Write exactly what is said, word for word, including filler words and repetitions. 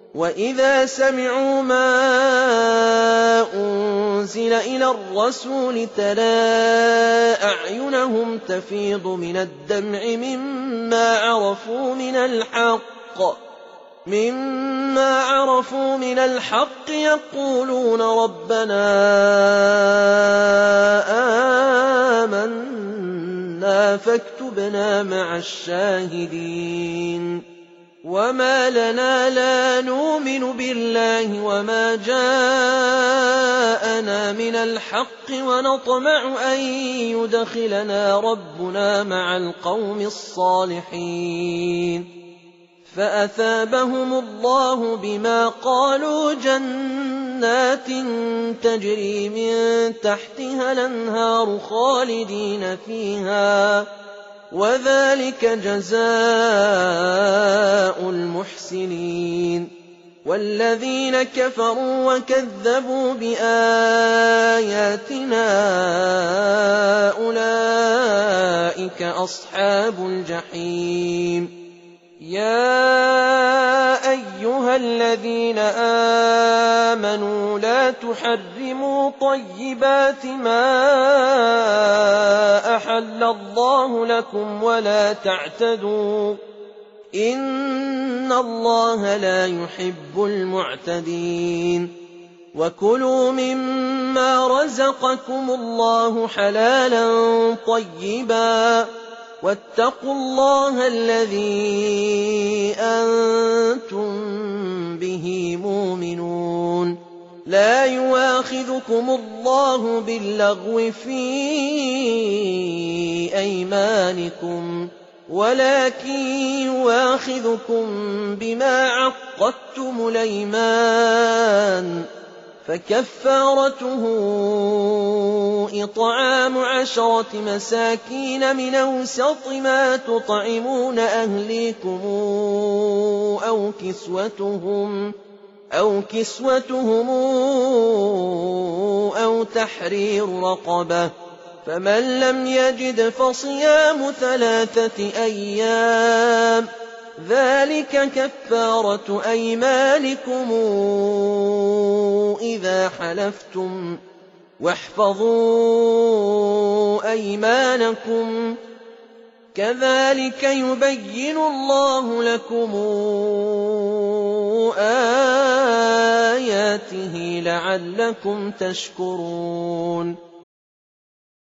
وَإِذَا سَمِعُوا مَا أُنزِلَ إِلَى الرَّسُولِ تَرَىٰ أَعْيُنَهُمْ تَفِيضُ مِنَ الدَّمْعِ مِمَّا عَرَفُوا مِنَ الْحَقِّ مِمَّا عَرَفُوا مِنَ الْحَقِّ يَقُولُونَ رَبَّنَا آمَنَّا فَاكْتُبْنَا مَعَ الشَّاهِدِينَ وَمَا لَنَا لَا نُؤْمِنُ بِاللَّهِ وَمَا جَاءَنَا مِنَ الْحَقِّ وَنَطْمَعُ أَن يُدْخِلَنَا رَبُّنَا مَعَ الْقَوْمِ الصَّالِحِينَ فَأَثَابَهُمُ اللَّهُ بِمَا قَالُوا جَنَّاتٍ تَجْرِي مِن تَحْتِهَا الْأَنْهَارُ خَالِدِينَ فِيهَا وَذَلِكَ جَزَاءُ الْمُحْسِنِينَ وَالَّذِينَ كَفَرُوا وَكَذَّبُوا بِآيَاتِنَا أُولَئِكَ أَصْحَابُ الْجَحِيمِ يَا أَيُّهَا الَّذِينَ آمَنُوا لَا تُحَرِّمُوا طَيِّبَاتِ مَا أَحَلَّ اللَّهُ لَكُمْ وَلَا تَعْتَدُوا إِنَّ اللَّهَ لَا يُحِبُّ الْمُعْتَدِينَ وَكُلُوا مِمَّا رَزَقَكُمُ اللَّهُ حَلَالًا طَيِّبًا وَاتَّقُوا اللَّهَ الَّذِي أَنتُم بِهِ مُؤْمِنُونَ لَا يُؤَاخِذُكُمُ اللَّهُ بِاللَّغْوِ فِي أَيْمَانِكُمْ وَلَكِن يُؤَاخِذُكُم بِمَا عَقَّدتُّمُ الْأَيْمَانَ فَكَفَّارَتُهُ إِطْعَامُ عَشَرَةِ مَسَاكِينَ مِنْ أَوْسَطِ مَا تُطْعِمُونَ أَهْلِيكُمْ أَوْ كِسْوَتُهُمْ أَوْ كِسْوَتُهُمْ أَوْ تَحْرِيرُ رَقَبَةٍ فَمَن لَّمْ يَجِدْ فَصِيَامُ ثَلَاثَةِ أَيَّامٍ ذَلِكَ كَفَّارَةُ أَيْمَانِكُمْ إِذَا حَلَفْتُمْ وَاحْفَظُوا أَيْمَانَكُمْ كَذَلِكَ يُبَيِّنُ اللَّهُ لَكُمْ آيَاتِهِ لَعَلَّكُمْ تَشْكُرُونَ